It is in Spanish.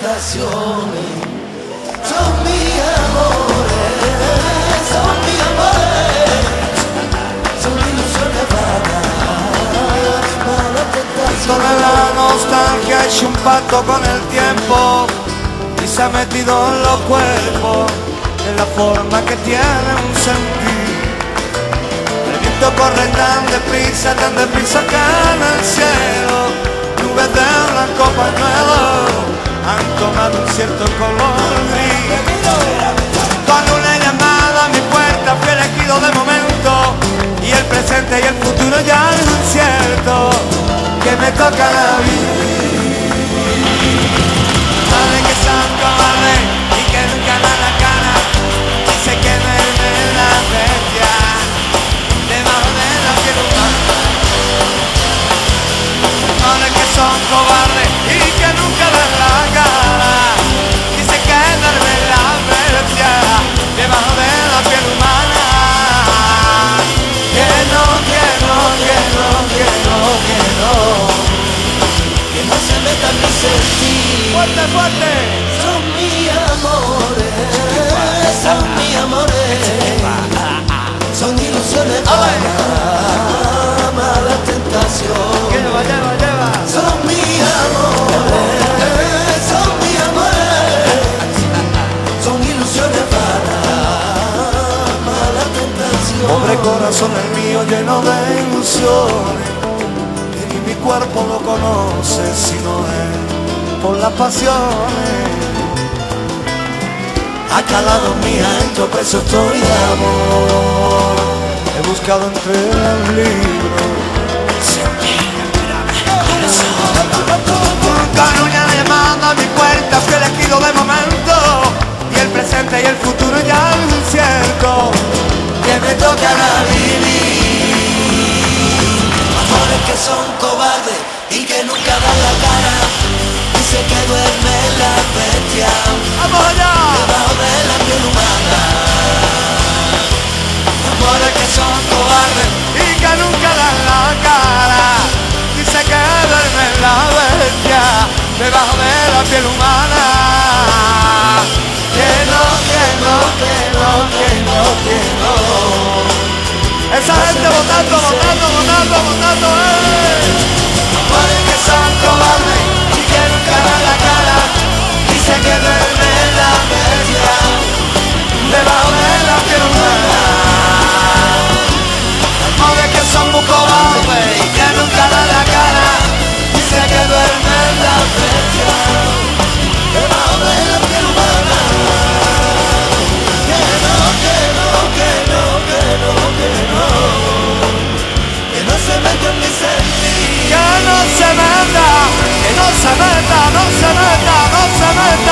tentaciones. Son mis amores, son mis amores, son ilusiones vanas, malas tentaciones. Toda la nostalgia ha hecho un pacto con el tiempo y se ha metido en los cuerpos, en la forma que tiene un sentir. El viento corre tan deprisa que en el cielo nubes de blanco pañuelo han tomado un cierto color gris. Con una llamada a mi puerta fui elegido de momento, y el presente y el futuro ya es incierto, que me toca la vida. Madre que son cobardes y que nunca dan la cara, y se quemen en la bestia debajo de la piel humana. Madre que son cobardes y que nunca dan la cara, y se quedan en la bestia debajo de la piel humana. Que no, que no, que no, que no, que no, Que no se metan mis sentidos. fuerte, fuerte. Son mis amores, son mis amores, son ilusiones vanas, malas tentaciones. Lleva, lleva, lleva. Son mis amores, son mis amores, son ilusiones vanas, malas tentaciones. Pobre corazón el mío lleno de ilusiones, que ni mi cuerpo lo conoce, sino es por las pasiones. Ha calado mi ancho peso estoy de amor, he buscado entre los libros. Con una llamada a mi puerta fui elegido de momento, y el presente y el futuro ya es incierto, que me tocará vivir. Amores que son cobardes y que nunca dan la cara, dice que duerme la bestia ¡Vamos allá! debajo de la piel humana. Amores que son cobardes y que nunca dan la cara, dice que duerme la bestia debajo de la piel humana. Que no, que no, que no, que no, que no. Esa gente votando, votando, votando, votando, Amores que son cobardes y que nunca dan la cara, dice que duerme la bestia debajo de la piel humana. Amores que son muy cobardes y que nunca dan la cara, dice que duerme la bestia debajo de la piel humana. Que no, que no, que no, que no, que no, que no se metan mis sentidos. que no se meta, que no se meta, no se meta, no se meta.